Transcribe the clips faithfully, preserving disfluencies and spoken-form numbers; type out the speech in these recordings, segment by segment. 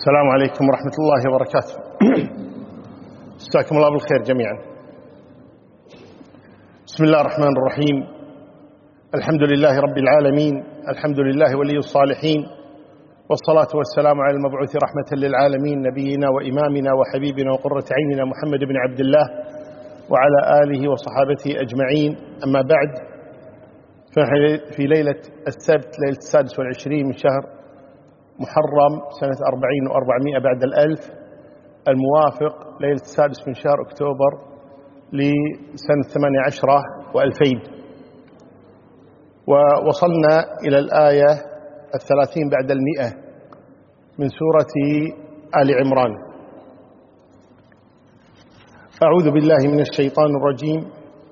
السلام عليكم ورحمة الله وبركاته. مساكم الله بالخير جميعا. بسم الله الرحمن الرحيم. الحمد لله رب العالمين، الحمد لله ولي الصالحين، والصلاة والسلام على المبعوث رحمة للعالمين نبينا وإمامنا وحبيبنا وقرة عيننا محمد بن عبد الله وعلى آله وصحابته أجمعين. أما بعد، في ليلة السبت ليلة السادس والعشرين من شهر محرم سنة أربعين وأربعمائة بعد الألف، الموافق ليلة السادس من شهر أكتوبر لسنة ثمانية عشرة وألفين، ووصلنا إلى الآية الثلاثين بعد المئة من سورة آل عمران. أعوذ بالله من الشيطان الرجيم.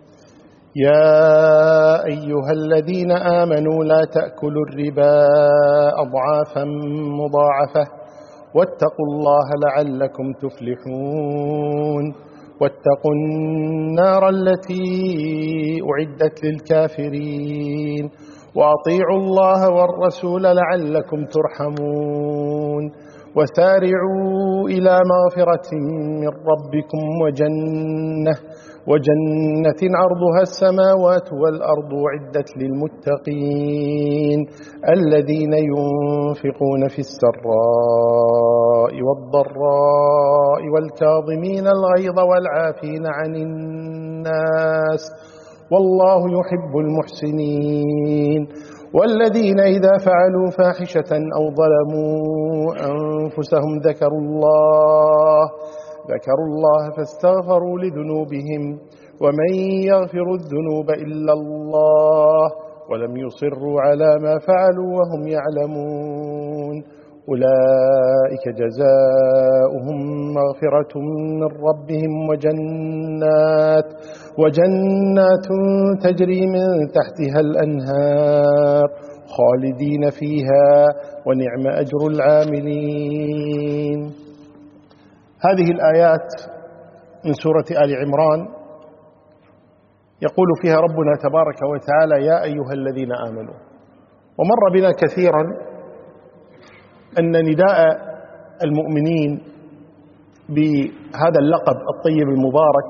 يا أيها الذين آمنوا لا تأكلوا الربا أضعافا مضاعفة واتقوا الله لعلكم تفلحون واتقوا النار التي أعدت للكافرين وأطيعوا الله والرسول لعلكم ترحمون وسارعوا إلى مغفرة من ربكم وجنة وجنة عرضها السماوات والأرض أعدت للمتقين الذين ينفقون في السراء والضراء والكاظمين الغيظ والعافين عن الناس والله يحب المحسنين والذين إذا فعلوا فاحشة أو ظلموا أنفسهم ذكروا الله ذكروا الله فاستغفروا لذنوبهم ومن يغفر الذنوب إلا الله ولم يصروا على ما فعلوا وهم يعلمون أولئك جزاؤهم مغفرة من ربهم وجنات وجنات تجري من تحتها الأنهار خالدين فيها ونعم أجر العاملين. هذه الآيات من سورة آل عمران يقول فيها ربنا تبارك وتعالى: يا أيها الذين آمنوا. ومر بنا كثيرا أن نداء المؤمنين بهذا اللقب الطيب المبارك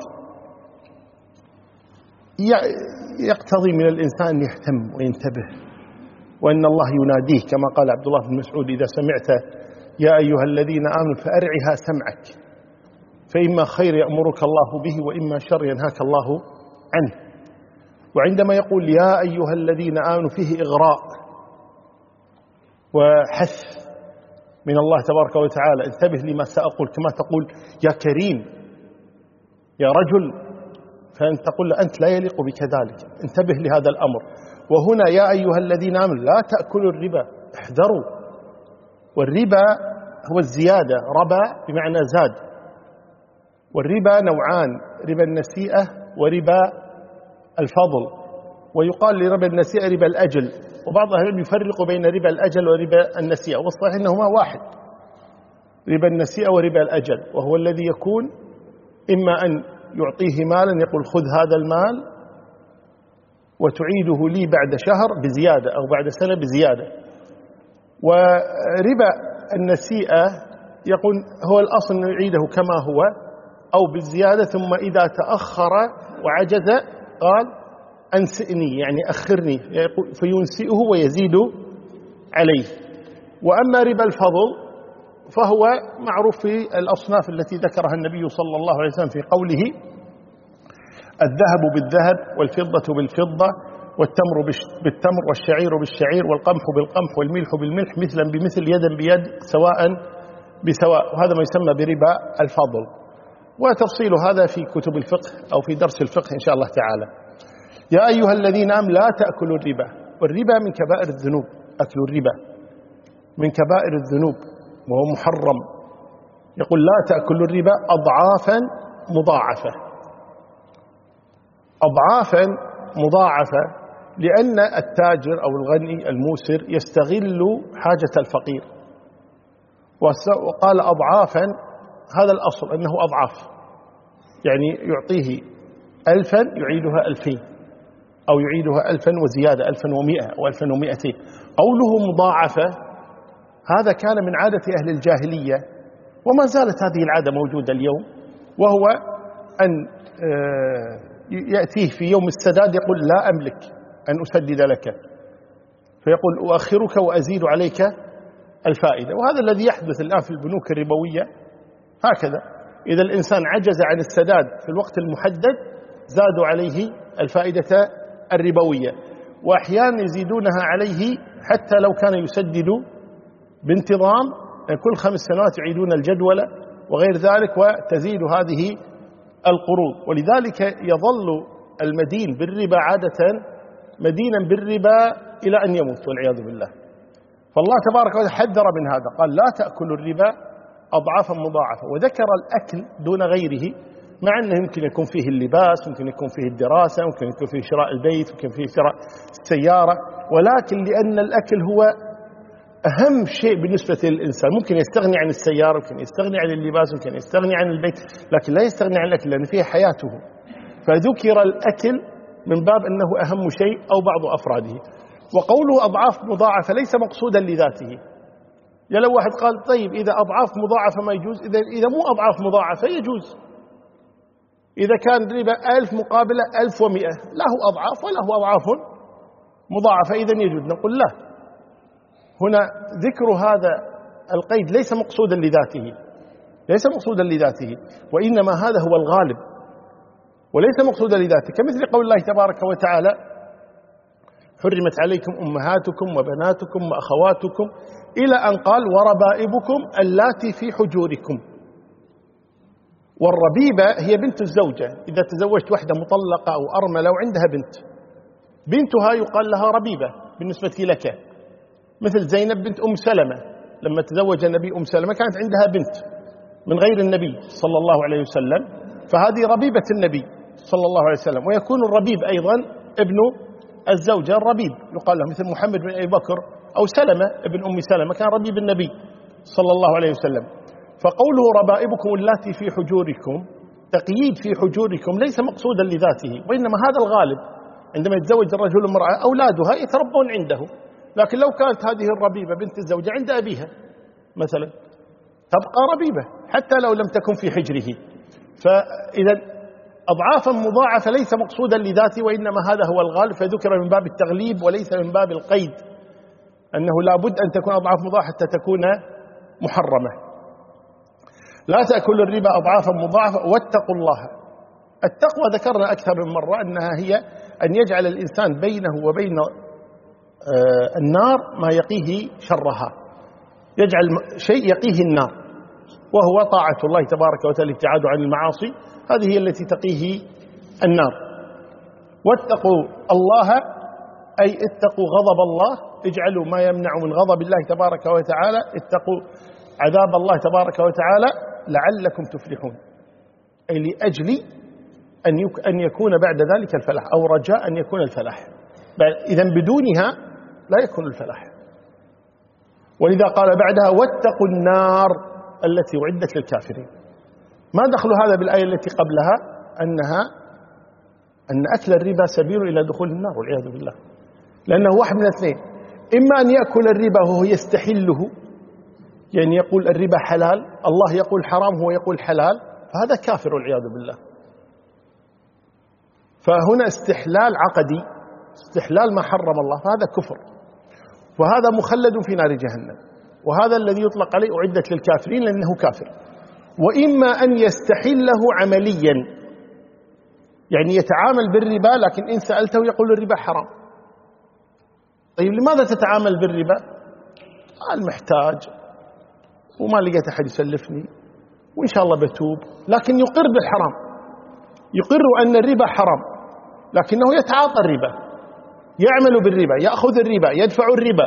يقتضي من الإنسان أن يهتم وينتبه، وأن الله يناديه كما قال عبد الله بن مسعود: إذا سمعت يا أيها الذين آمنوا فأرعها سمعك، فإما خير يأمرك الله به وإما شر ينهاك الله عنه. وعندما يقول يا أيها الذين آمنوا فيه إغراء وحث من الله تبارك وتعالى: انتبه لما سأقول، كما تقول يا كريم يا رجل، فأنت تقول له أنت لا يليق بك ذلك، انتبه لهذا الأمر. وهنا يا أيها الذين آمنوا لا تأكلوا الربا، احذروا. والربا هو الزيادة، ربا بمعنى زاد. والربا نوعان: ربا النسيئة وربا الفضل. ويقال لربا النسيئة ربا الأجل، وبعض أهل العلم يفرق بين ربا الأجل وربا النسيئة، والصحيح أنهما واحد، ربا النسيئة وربا الأجل، وهو الذي يكون إما أن يعطيه مالا يقول خذ هذا المال وتعيده لي بعد شهر بزيادة أو بعد سنة بزيادة. وربا النسيئة يقول هو الأصل أن يعيده كما هو أو بالزيادة، ثم إذا تأخر وعجز قال أنسئني، يعني أخرني، فينسئه ويزيد عليه. وأما ربا الفضل فهو معروف في الأصناف التي ذكرها النبي صلى الله عليه وسلم في قوله: الذهب بالذهب والفضة بالفضة والتمر بالتمر والشعير بالشعير والقمح بالقمح والملح بالملح مثلا بمثل يدا بيد سواء بسواء. وهذا ما يسمى بربا الفضل، وتفصيل هذا في كتب الفقه أو في درس الفقه إن شاء الله تعالى. يا أيها الذين آمنوا لا تأكلوا الربا. والربا من كبائر الذنوب، أكل الربا من كبائر الذنوب وهو محرم. يقول لا تأكلوا الربا أضعافا مضاعفة. أضعافا مضاعفة لأن التاجر أو الغني الموسر يستغل حاجة الفقير، وقال أضعافا، هذا الأصل أنه أضعاف، يعني يعطيه ألفا يعيدها ألفين أو يعيدها ألفا وزيادة، ألفا ومئة أو ألفا ومئتين. قوله مضاعفة هذا كان من عادة أهل الجاهلية وما زالت هذه العادة موجودة اليوم، وهو أن يأتيه في يوم السداد يقول لا أملك أن أسدد لك، فيقول أؤخرك وأزيد عليك الفائدة. وهذا الذي يحدث الآن في البنوك الربوية هكذا، إذا الإنسان عجز عن السداد في الوقت المحدد زادوا عليه الفائدة الربوية، وأحيانا يزيدونها عليه حتى لو كان يسدد بانتظام، كل خمس سنوات يعيدون الجدول وغير ذلك، وتزيد هذه القروض. ولذلك يظل المدين بالربا عادة مدينا بالربا إلى أن يموت والعياذ بالله. فالله تبارك وتعالى حذر من هذا، قال لا تأكلوا الربا أضعافا مضاعفة، وذكر الأكل دون غيره، مع أنه يمكن يكون فيه اللباس، ممكن يكون فيه الدراسة، ممكن يكون فيه شراء البيت، ممكن فيه شراء السيارة، ولكن لأن الأكل هو أهم شيء بالنسبة للإنسان. ممكن يستغني عن السيارة، ممكن يستغني عن اللباس، ممكن يستغني عن البيت، لكن لا يستغني عن الأكل لأن فيه حياته. فذكر الأكل من باب أنه أهم شيء أو بعض أفراده. وقوله أضعاف مضاعفة ليس مقصودا لذاته. يا لو واحد قال طيب إذا أضعاف مضاعفة ما يجوز، إذا إذا مو أضعاف مضاعفة يجوز. إذا كان ربا ألف مقابلة ألف ومئة، له أضعاف وله أضعاف مضاعفة، إذن يجوز. نقول لا، هنا ذكر هذا القيد ليس مقصودا لذاته، ليس مقصودا لذاته، وإنما هذا هو الغالب وليس مقصودا لذاته. كمثل قول الله تبارك وتعالى حرمت عليكم أمهاتكم وبناتكم وأخواتكم إلى أن قال وربائبكم اللاتي في حجوركم. والربيبة هي بنت الزوجة. إذا تزوجت واحدة مطلقة أو أرملة وعندها بنت، بنتها يقال لها ربيبة بالنسبة لك، مثل زينب بنت أم سلمة لما تزوج النبي أم سلمة كانت عندها بنت من غير النبي صلى الله عليه وسلم، فهذه ربيبة النبي صلى الله عليه وسلم. ويكون الربيب أيضا ابن الزوجة الربيب، يقال له مثل محمد بن أبي بكر أو سلمة ابن أم سلمة كان ربيب النبي صلى الله عليه وسلم. فقوله ربائبكم اللاتي في حجوركم، تقييد في حجوركم ليس مقصودا لذاته، وإنما هذا الغالب. عندما يتزوج الرجل امرأة أولادها يتربون عنده، لكن لو كانت هذه الربيبة بنت الزوجة عند أبيها مثلا تبقى ربيبة حتى لو لم تكن في حجره. فإذا أضعافا مضاعفة ليس مقصودا لذاته، وإنما هذا هو الغالب، فذكر من باب التغليب وليس من باب القيد، أنه لا بد أن تكون أضعاف مضاعفة حتى تكون محرمة. لا تأكل الربا أضعافا مضاعفة واتقوا الله. التقوى ذكرنا أكثر من مرة أنها هي أن يجعل الإنسان بينه وبين النار ما يقيه شرها، يجعل شيء يقيه النار، وهو طاعة الله تبارك وتعالى، الابتعاد عن المعاصي، هذه هي التي تقيه النار. واتقوا الله أي اتقوا غضب الله، اجعلوا ما يمنع من غضب الله تبارك وتعالى، اتقوا عذاب الله تبارك وتعالى لعلكم تفلحون، أي لأجل أن يكون بعد ذلك الفلاح، أو رجاء أن يكون الفلاح. إذن بدونها لا يكون الفلاح. ولذا قال بعدها واتقوا النار التي أعدت للكافرين. ما دخل هذا بالآية التي قبلها أنها أن أكل الربا سبيل إلى دخول النار والعياذ بالله، لأنه واحد من اثنين: إما أن يأكل الربا وهو يستحله، يعني يقول الربا حلال، الله يقول حرام هو يقول حلال، فهذا كافر والعياذ بالله. فهنا استحلال عقدي، استحلال ما حرم الله، فهذا كفر، وهذا مخلد في نار جهنم، وهذا الذي يطلق عليه أعدت للكافرين لأنه كافر. وإما أن يستحله عمليا، يعني يتعامل بالربا لكن إن سألته يقول الربا حرام. طيب لماذا تتعامل بالربا؟ قال محتاج وما لقيت أحد يسلفني وإن شاء الله بتوب، لكن يقر بالحرام، يقر أن الربا حرام، لكنه يتعاطى الربا، يعمل بالربا، يأخذ الربا، يدفع الربا.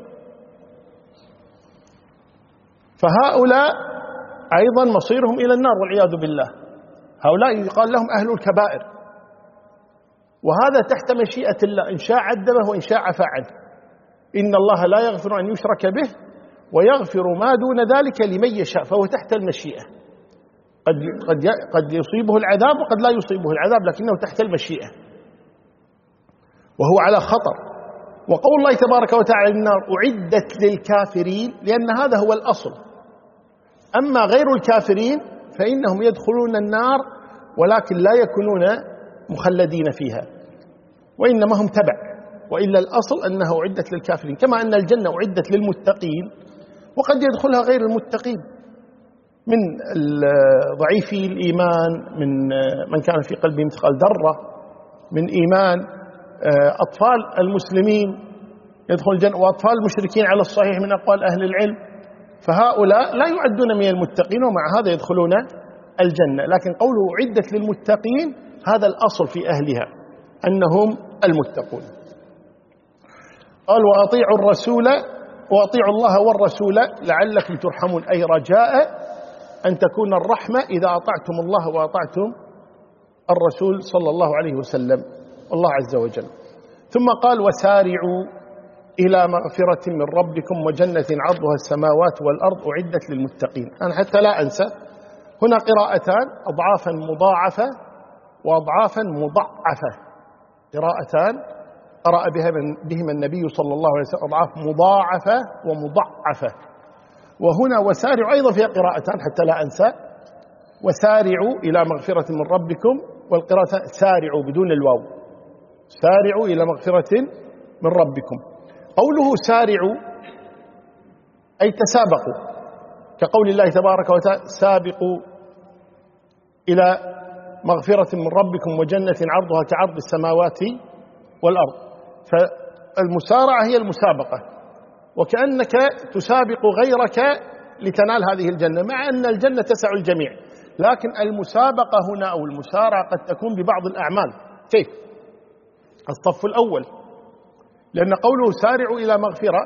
فهؤلاء أيضا مصيرهم إلى النار والعياذ بالله. هؤلاء يقال لهم أهل الكبائر، وهذا تحت مشيئة الله، إن شاء عذبه وإن شاء عفا عنه. إن الله لا يغفر أن يشرك به ويغفر ما دون ذلك لمن يشاء، فهو تحت المشيئة. قد قد قد يصيبه العذاب وقد لا يصيبه العذاب، لكنه تحت المشيئة وهو على خطر. وقول الله تبارك وتعالى النار أعدت للكافرين، لأن هذا هو الأصل. أما غير الكافرين فإنهم يدخلون النار ولكن لا يكونون مخلدين فيها، وإنما هم تبع، وإلا الأصل أنها أعدت للكافرين، كما أن الجنة أعدت للمتقين وقد يدخلها غير المتقين من ضعيفي الإيمان، من من كان في قلبه مثقال ذرة من إيمان، أطفال المسلمين يدخل الجنة، وأطفال المشركين على الصحيح من أقوال أهل العلم، فهؤلاء لا يعدون من المتقين ومع هذا يدخلون الجنة. لكن قوله عدت للمتقين هذا الأصل في أهلها أنهم المتقون. قال وأطيعوا الرسول وأطيعوا الله والرسول لعلكم ترحمون، أي رجاء أن تكون الرحمة إذا أطعتم الله وأطعتم الرسول صلى الله عليه وسلم الله عز وجل. ثم قال وسارعوا إلى مغفرة من ربكم وجنة عرضها السماوات والأرض أعدت للمتقين. أنا حتى لا أنسى، هنا قراءتان أضعافا مضاعفة وأضعافا مضعفة، قراءتان قرأ بهما النبي صلى الله عليه وسلم، أضعاف مضاعفة ومضعفة. وهنا وسارعوا أيضا فيها قراءتان حتى لا أنسى، وسارعوا إلى مغفرة من ربكم، والقراءة سارعوا بدون الواو، سارعوا إلى مغفرة من ربكم. قوله سارعوا أي تسابقوا، كقول الله تبارك وتعالى سابقوا إلى مغفرة من ربكم وجنة عرضها كعرض السماوات والأرض. فالمسارعة هي المسابقة، وكأنك تسابق غيرك لتنال هذه الجنة، مع أن الجنة تسع الجميع، لكن المسابقة هنا أو المسارعة قد تكون ببعض الأعمال. كيف؟ الصف الأول، لأن قوله سارعوا إلى مغفرة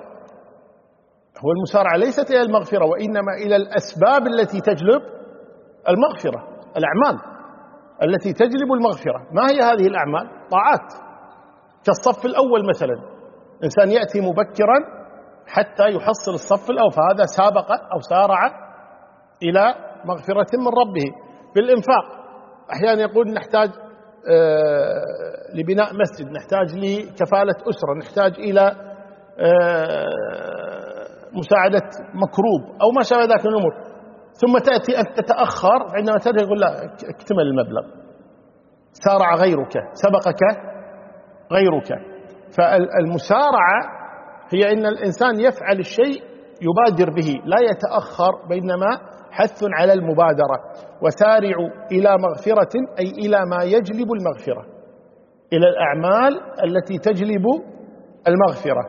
هو المسارعة ليست إلى المغفرة وإنما إلى الأسباب التي تجلب المغفرة، الأعمال التي تجلب المغفرة. ما هي هذه الأعمال؟ طاعات، كالصف الأول مثلا، إنسان يأتي مبكرا حتى يحصل الصف الأول، فهذا سابق أو سارع إلى مغفرة من ربه. بالإنفاق أحيانا يقول نحتاج آه لبناء مسجد، نحتاج لكفالة أسرة، نحتاج إلى آه مساعدة مكروب أو ما شابه ذلك من الأمور، ثم تأتي أن تتأخر، عندما تأتي يقول لا اكتمل المبلغ، سارع غيرك، سبقك غيرك. فالمسارعة هي أن الإنسان يفعل الشيء يبادر به لا يتأخر، بينما حث على المبادرة. وسارعوا إلى مغفرة أي إلى ما يجلب المغفرة، إلى الأعمال التي تجلب المغفرة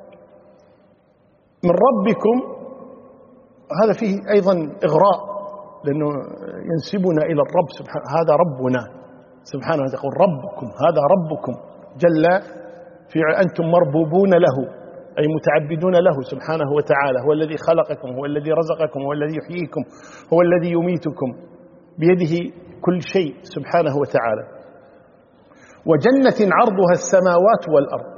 من ربكم. هذا فيه أيضا إغراء، لأنه ينسبنا إلى الرب سبحانه، هذا ربنا سبحانه، يقول ربكم، هذا ربكم جل في أنتم مربوبون له أي متعبدون له سبحانه وتعالى، هو الذي خلقكم، هو الذي رزقكم، هو الذي يحييكم، هو الذي يميتكم، بيده كل شيء سبحانه وتعالى. وجنة عرضها السماوات والأرض،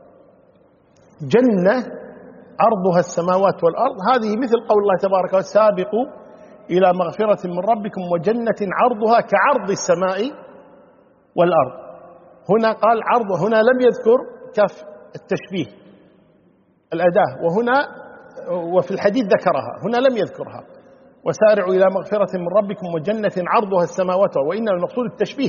جنة عرضها السماوات والأرض، هذه مثل قول الله تبارك وتعالى سابقوا إلى مغفرة من ربكم وجنة عرضها كعرض السماء والأرض. هنا قال عرض، هنا لم يذكر كاف التشبيه الأداة، وهنا وفي الحديث ذكرها، هنا لم يذكرها. وسارعوا إلى مغفرة من ربكم وجنة عرضها السماوات، وإن المقصود التشبيه،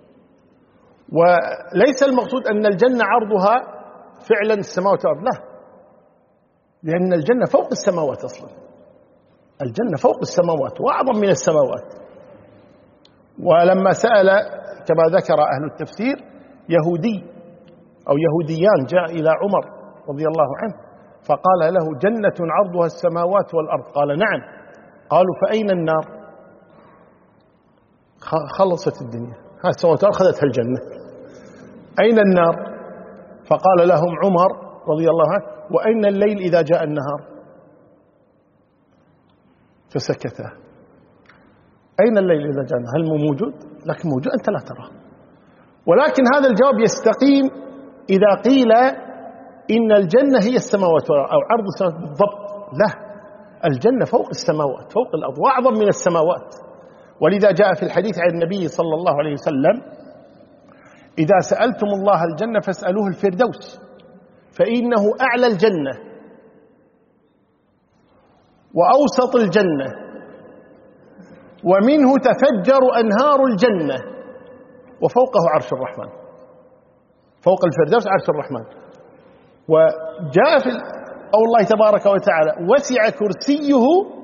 وليس المقصود أن الجنة عرضها فعلا السماوات والأرض، لا، لأن الجنة فوق السماوات أصلا، الجنة فوق السماوات وأعظم من السماوات. ولما سأل كما ذكر أهل التفسير يهودي أو يهوديان جاء إلى عمر رضي الله عنه فقال له جنة عرضها السماوات والأرض، قال نعم. قالوا فأين النار؟ خلصت الدنيا، ها السماوات أخذتها الجنة، أين النار؟ فقال لهم عمر رضي الله عنه وأين الليل إذا جاء النهار؟ فسكتا. أين الليل إذا جاء النهار؟ هل موجود؟ لكن موجود أنت لا تراه. ولكن هذا الجواب يستقيم إذا قيل إن الجنة هي السماوات أو عرض السماوات بالضبط، لا، الجنة فوق السماوات، فوق الأرض، وأعظم من السماوات. ولذا جاء في الحديث عن النبي صلى الله عليه وسلم إذا سألتم الله الجنة فاسألوه الفردوس فإنه أعلى الجنة وأوسط الجنة ومنه تفجر أنهار الجنة وفوقه عرش الرحمن، فوق الفردوس عرش الرحمن. وجاء في قول الله تبارك وتعالى وسع كرسيه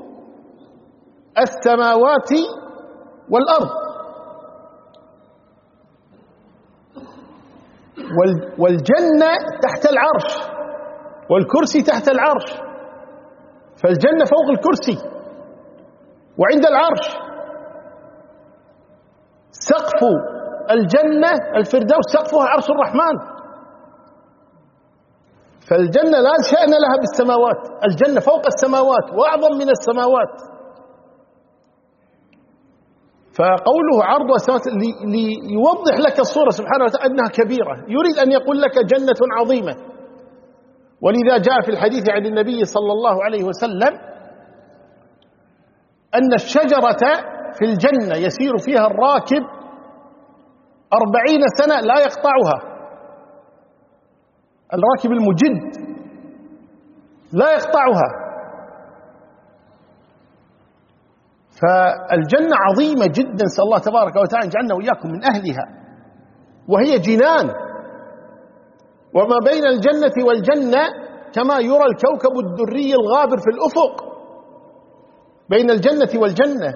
السماوات والأرض. والجنة تحت العرش والكرسي تحت العرش، فالجنة فوق الكرسي وعند العرش. سقف الجنة الفردوس سقفها عرش الرحمن، فالجنة لا شأن لها بالسماوات، الجنة فوق السماوات وأعظم من السماوات. فقوله عرض السماوات ليوضح لك الصورة سبحانه وتعالى أنها كبيرة، يريد أن يقول لك جنة عظيمة. ولذا جاء في الحديث عن النبي صلى الله عليه وسلم أن الشجرة في الجنة يسير فيها الراكب أربعين سنة لا يقطعها، الراكب المجد لا يقطعها. فالجنة عظيمة جدا، نسأل الله تبارك وتعالى يجعلنا وإياكم من أهلها، وهي جنان. وما بين الجنة والجنة كما يرى الكوكب الدري الغابر في الأفق بين الجنة والجنة.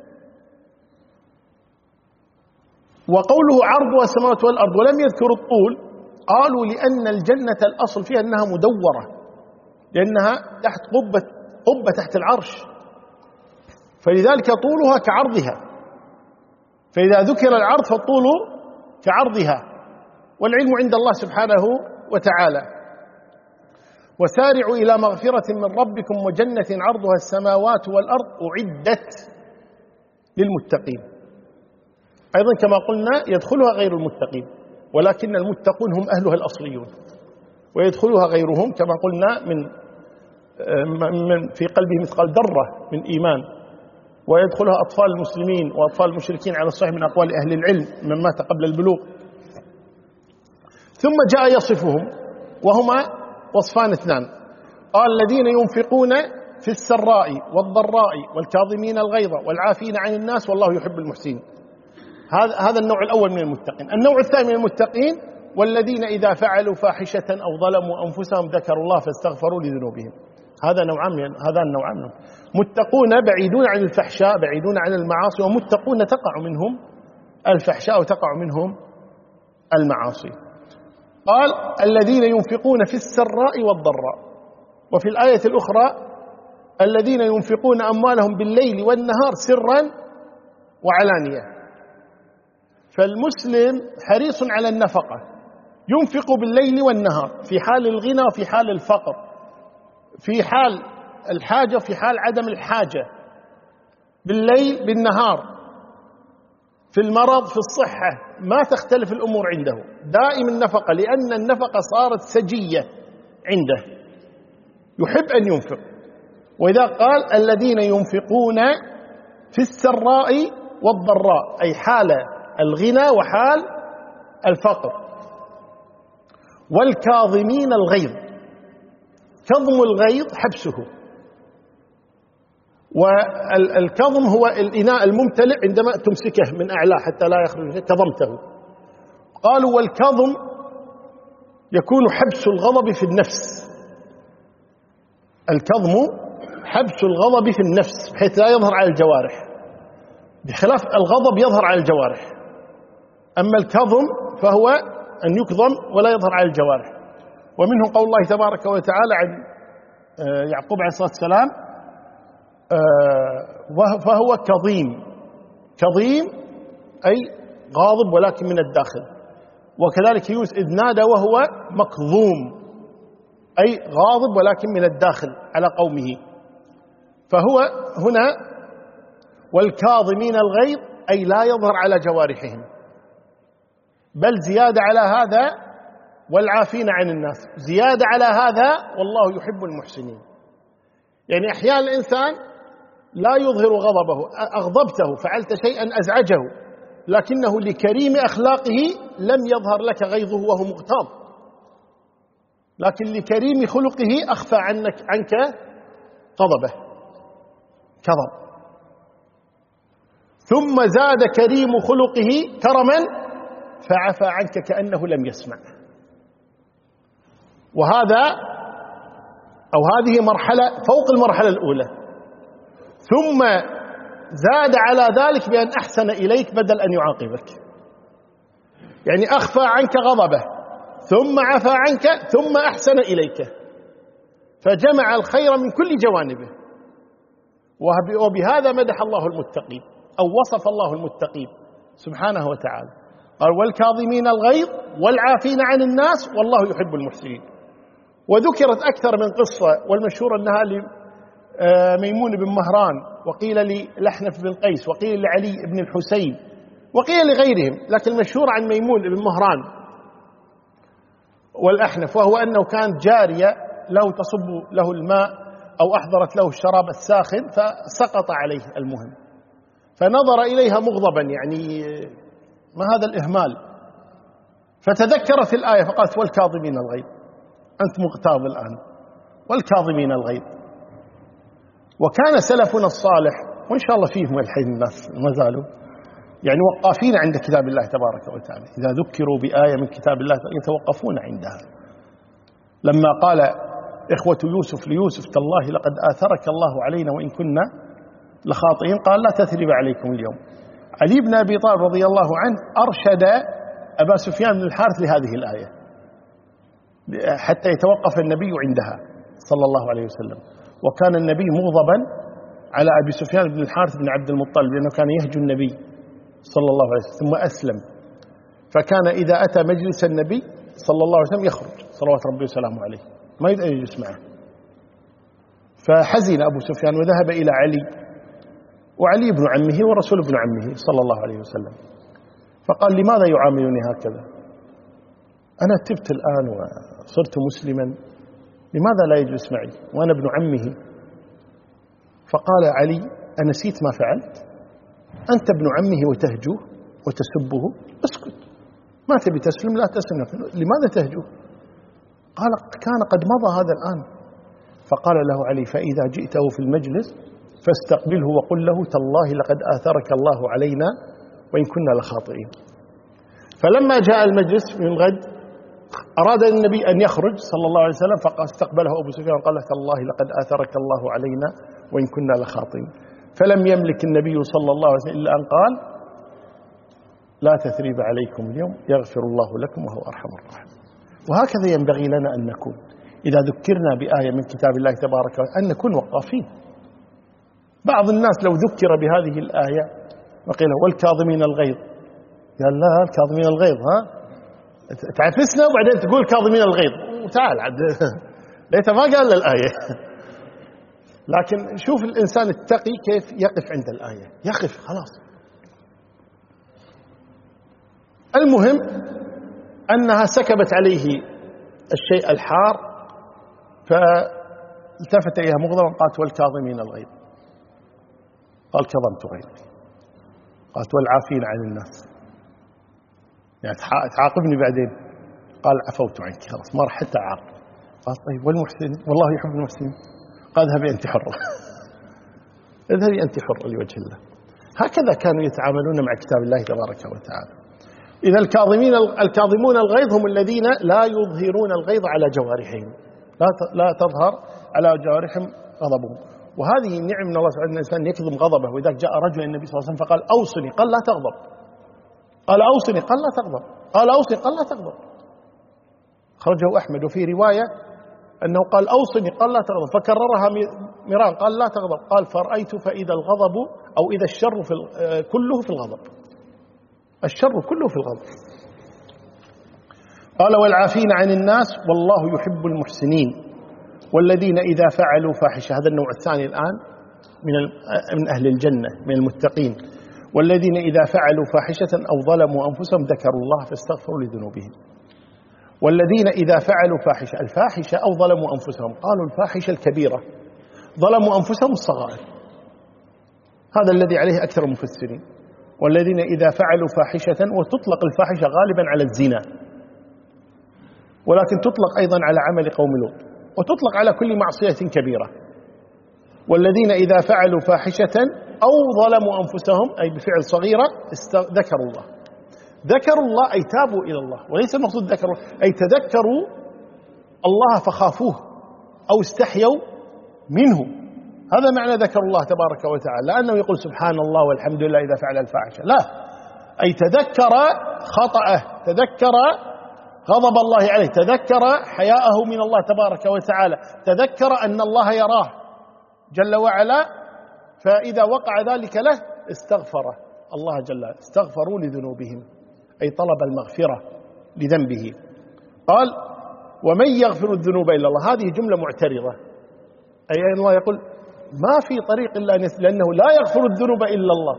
وقوله عرضها السماوات والأرض ولم يذكروا الطول، قالوا لأن الجنة الأصل فيها أنها مدورة، لأنها تحت قبة, قبة تحت العرش، فلذلك طولها كعرضها، فإذا ذكر العرض فالطول كعرضها، والعلم عند الله سبحانه وتعالى. وسارعوا إلى مغفرة من ربكم وجنة عرضها السماوات والأرض أعدت للمتقين. أيضا كما قلنا يدخلها غير المتقين، ولكن المتقون هم أهلها الأصليون، ويدخلها غيرهم كما قلنا من من في قلبه مثقال ذرة من إيمان، ويدخلها أطفال المسلمين وأطفال المشركين على الصحيح من أقوال أهل العلم من مات قبل البلوغ. ثم جاء يصفهم وهما وصفان اثنان، قال الذين ينفقون في السراء والضراء والكاظمين الغيظ والعافين عن الناس والله يحب المحسنين. هذا هذا النوع الأول من المتقين. النوع الثاني من المتقين والذين إذا فعلوا فاحشة أو ظلموا أنفسهم ذكروا الله فاستغفروا لذنوبهم. هذا نوعان من هذا النوعان منهم، متقون بعيدون عن الفحشاء بعيدون عن المعاصي، ومتقون تقع منهم الفحشاء وتقع منهم المعاصي. قال الذين ينفقون في السراء والضراء، وفي الآية الأخرى الذين ينفقون أموالهم بالليل والنهار سرا وعلانية. فالمسلم حريص على النفقة، ينفق بالليل والنهار، في حال الغنى وفي حال الفقر، في حال الحاجة وفي حال عدم الحاجة، بالليل بالنهار، في المرض في الصحة، ما تختلف الأمور عنده، دائم النفقة، لأن النفقة صارت سجية عنده، يحب أن ينفق. وإذا قال الذين ينفقون في السراء والضراء، أي حال الغنى وحال الفقر. والكاظمين الغيظ، كظم الغيظ حبسه، والكظم هو الإناء الممتلئ عندما تمسكه من أعلاه حتى لا يخرج، كظمته. قالوا والكظم يكون حبس الغضب في النفس، الكظم حبس الغضب في النفس بحيث لا يظهر على الجوارح، بخلاف الغضب يظهر على الجوارح، أما الكظم فهو أن يكظم ولا يظهر على الجوارح. ومنه قول الله تبارك وتعالى عن يعقوب عليه الصلاة والسلام فهو كظيم، كظيم أي غاضب ولكن من الداخل. وكذلك يونس إذ نادى وهو مكظوم، أي غاضب ولكن من الداخل على قومه. فهو هنا والكاظمين الغيظ أي لا يظهر على جوارحهم، بل زيادة على هذا والعافين عن الناس، زيادة على هذا والله يحب المحسنين. يعني أحيانا الإنسان لا يظهر غضبه، أغضبته فعلت شيئا أزعجه، لكنه لكريم أخلاقه لم يظهر لك غيظه وهو مغتاظ، لكن لكريم خلقه أخفى عنك عنك غضبه، كظم. ثم زاد كريم خلقه كرما فعفى عنك كأنه لم يسمع. وهذا أو هذه مرحلة فوق المرحلة الأولى. ثم زاد على ذلك بأن أحسن إليك بدل أن يعاقبك، يعني أخفى عنك غضبه ثم عفى عنك ثم أحسن إليك، فجمع الخير من كل جوانبه. وبهذا مدح الله المتقين أو وصف الله المتقين سبحانه وتعالى، قال والكاظمين الغيظ والعافين عن الناس والله يحب المحسنين. وذكرت أكثر من قصة، والمشهور أنها لميمون بن مهران، وقيل للأحنف بن قيس، وقيل لعلي بن الحسين، وقيل لغيرهم، لكن المشهور عن ميمون بن مهران والأحنف، وهو أنه كان جارية له تصب له الماء أو أحضرت له الشراب الساخن فسقط عليه المهم، فنظر إليها مغضبا، يعني ما هذا الإهمال، فتذكرت الآية فقالت والكاظمين الغيظ، أنت مغتاظ الآن، والكاظمين الغيظ. وكان سلفنا الصالح، وإن شاء الله فيهم الحين الناس ما زالوا يعني وقافين عند كتاب الله تبارك وتعالى، إذا ذكروا بآية من كتاب الله يتوقفون عندها. لما قال إخوة يوسف ليوسف تالله لقد آثرك الله علينا وإن كنا لخاطئين، قال لا تثريب عليكم اليوم. علي بن أبي طالب رضي الله عنه أرشد أبا سفيان بن الحارث لهذه الآية حتى يتوقف النبي عندها صلى الله عليه وسلم. وكان النبي مغضبا على أبي سفيان بن الحارث بن عبد المطلب لأنه كان يهجو النبي صلى الله عليه وسلم ثم أسلم، فكان إذا أتى مجلس النبي صلى الله عليه وسلم يخرج صلوات ربي وسلامه عليه، ما يقدر يجلس معه. فحزن أبو سفيان وذهب إلى علي، وعلي ابن عمه ورسول ابن عمه صلى الله عليه وسلم، فقال لماذا يعاملني هكذا؟ أنا تبت الآن وصرت مسلما، لماذا لا يجلس معي وأنا ابن عمه؟ فقال علي أنسيت ما فعلت؟ أنت ابن عمه وتهجوه وتسبه، اسكت، ما تبي تسلم لا تسلم، لماذا تهجوه؟ قال كان قد مضى هذا الآن. فقال له علي فإذا جئته في المجلس فاستقبله وقل له تالله لقد آثرك الله علينا وإن كنا لخاطئين. فلما جاء المجلس من غد أراد النبي أن يخرج صلى الله عليه وسلم، فاستقبله أبو سفيان قال له تالله لقد آثرك الله علينا وإن كنا لخاطئين. فلم يملك النبي صلى الله عليه وسلم إلا أن قال لا تثريب عليكم اليوم يغفر الله لكم وهو أرحم الراحمين. وهكذا ينبغي لنا أن نكون إذا ذكرنا بآية من كتاب الله تبارك وتعالى أن نكون وقافين. بعض الناس لو ذكر بهذه الآية وقيل والكاظمين الغيظ، قال لا الكاظمين الغيظ ها تعفسنا وبعدين تقول كاظمين الغيظ وتعال عد ليت ما قال الآية. لكن شوف الإنسان التقي كيف يقف عند الآية، يقف خلاص. المهم أنها سكبت عليه الشيء الحار، فالتفت إليها مغضبا قالت والكاظمين الغيظ، قال كظمت غيظي، قالت والعافين عن الناس، يعني تعاقبني بعدين، قال عفوت عنك خلاص ما راح حتى أعاقب. قال طيب والمحسن والله يحب المحسنين، قال اذهبي أنت حرة اذهبي أنت حرة لوجه الله. هكذا كانوا يتعاملون مع كتاب الله تبارك وتعالى. إذا الكاظمين الكاظمون الغيظ هم الذين لا يظهرون الغيظ على جوارحهم، لا لا تظهر على جوارحهم غضبهم. وهذه نعم من الله سبحانه، الإنسان يكظم غضبه. وإذا جاء رجل النبي صلى الله عليه وسلم فقال أوصني، قال لا تغضب، قال أوصني، قال لا تغضب، قال أوصني، قال لا تغضب. خرجه أحمد. وفي رواية أنه قال أوصني، قال لا تغضب، فكررها مرارا، قال لا تغضب، قال فرأيت فإذا الغضب أو إذا الشر في كله في الغضب، الشر كله في الغضب. قال والعافين عن الناس والله يحب المحسنين والذين إذا فعلوا فاحشة، هذا النوع الثاني الآن من من أهل الجنة من المتقين، والذين إذا فعلوا فاحشة أو ظلموا أنفسهم ذكروا الله فاستغفروا لذنوبهم. والذين إذا فعلوا فاحشة، الفاحشة أو ظلموا أنفسهم، قالوا الفاحشة الكبيرة، ظلموا أنفسهم الصغائر، هذا الذي عليه أكثر المفسرين. والذين إذا فعلوا فاحشة، وتطلق الفاحشة غالبا على الزنا، ولكن تطلق أيضا على عمل قوم لوط، وتطلق على كل معصية كبيرة. والذين إذا فعلوا فاحشة أو ظلموا أنفسهم أي بفعل صغيرة ذكروا الله. ذكروا الله أي تابوا إلى الله، وليس المقصود ذكروا أي تذكروا الله فخافوه أو استحيوا منه. هذا معنى ذكروا الله تبارك وتعالى، لأنه يقول سبحان الله والحمد لله إذا فعل الفاحشة، لا، أي تذكر خطأه، تذكر غضب الله عليه، تذكر حياءه من الله تبارك وتعالى، تذكر أن الله يراه جل وعلا، فإذا وقع ذلك له استغفر الله جل وعلا، استغفروا لذنوبهم أي طلب المغفرة لذنبه. قال ومن يغفر الذنوب إلا الله، هذه جملة معترضة، أي أن الله يقول ما في طريق إلا أن يس... لأنه لا يغفر الذنوب إلا الله،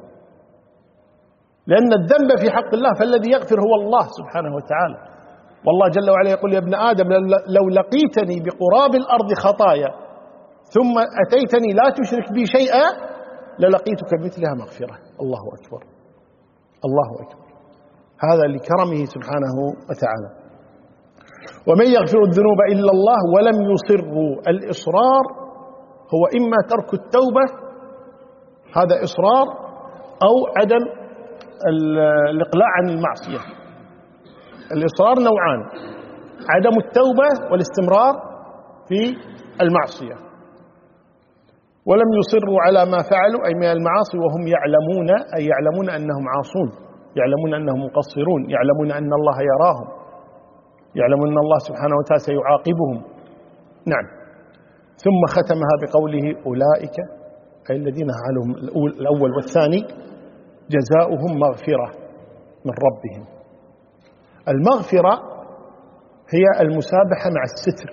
لأن الذنب في حق الله، فالذي يغفر هو الله سبحانه وتعالى. والله جل وعلا يقول يا ابن آدم لو لقيتني بقراب الأرض خطايا ثم أتيتني لا تشرك بي شيئا للقيتك مثلها مغفرة. الله أكبر، الله أكبر، هذا لكرمه سبحانه وتعالى. ومن يغفر الذنوب إلا الله ولم يصروا، الإصرار هو إما ترك التوبة، هذا إصرار، أو عدم الإقلاع عن المعصية. الإصرار نوعان، عدم التوبة والاستمرار في المعصية. ولم يصروا على ما فعلوا أي من المعاصي وهم يعلمون، أي يعلمون أنهم عاصون، يعلمون أنهم مقصرون، يعلمون أن الله يراهم، يعلمون أن الله سبحانه وتعالى سيعاقبهم. نعم. ثم ختمها بقوله أولئك أي الذين فعلهم الأول والثاني جزاؤهم مغفرة من ربهم. المغفرة هي المسامحة مع الستر،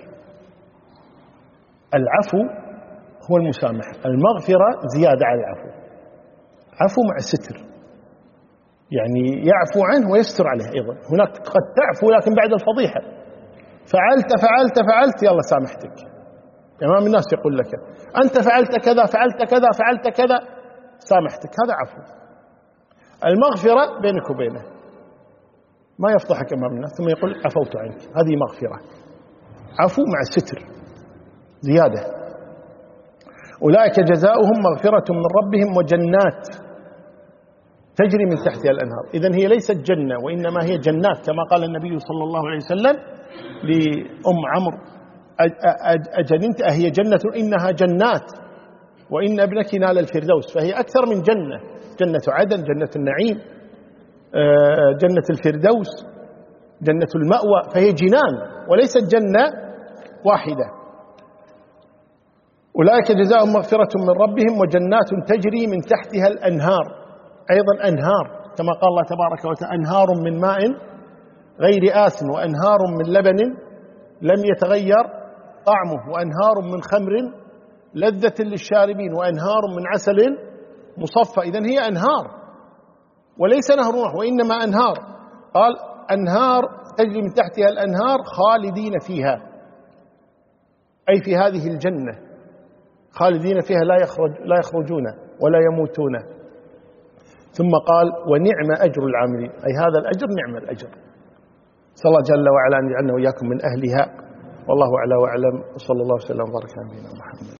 العفو هو المسامحة، المغفرة زيادة على العفو، عفو مع ستر، يعني يعفو عنه ويستر عليه أيضا. هناك قد تعفو لكن بعد الفضيحة، فعلت فعلت فعلت يلا سامحتك، أمام الناس يقول لك أنت فعلت كذا فعلت كذا فعلت كذا سامحتك، هذا عفو. المغفرة بينك وبينه، ما يفضحك أمام الناس ثم يقول عفوت عنك، هذه مغفرة، عفو مع الستر زيادة. أولئك جزاؤهم مغفرة من ربهم وجنات تجري من تحتها الأنهار. إذن هي ليست جنة وإنما هي جنات، كما قال النبي صلى الله عليه وسلم لأم عمرو أجننت أهي جنة؟ إنها جنات، وإن ابنك نال الفردوس، فهي أكثر من جنة، جنة عدن، جنة النعيم، جنة الفردوس، جنة المأوى، فهي جنان وليست جنة واحدة. أولئك جزاؤهم مغفرة من ربهم وجنات تجري من تحتها الأنهار، أيضا أنهار كما قال الله تبارك وتعالى أنهار من ماء غير آسن وأنهار من لبن لم يتغير طعمه وأنهار من خمر لذة للشاربين وأنهار من عسل مصفى. إذن هي أنهار وليس نهر واحد وإنما أنهار. قال أنهار تجري من تحتها الأنهار خالدين فيها، أي في هذه الجنة خالدين فيها لا يخرج لا يخرجون ولا يموتون. ثم قال ونعم أجر العاملين، أي هذا الأجر نعم الأجر. صلى الله جل وعلا أن يجعلنا وإياكم من أهلها، والله أعلى وأعلم، وصلى الله وسلم وبارك على نبينا محمد.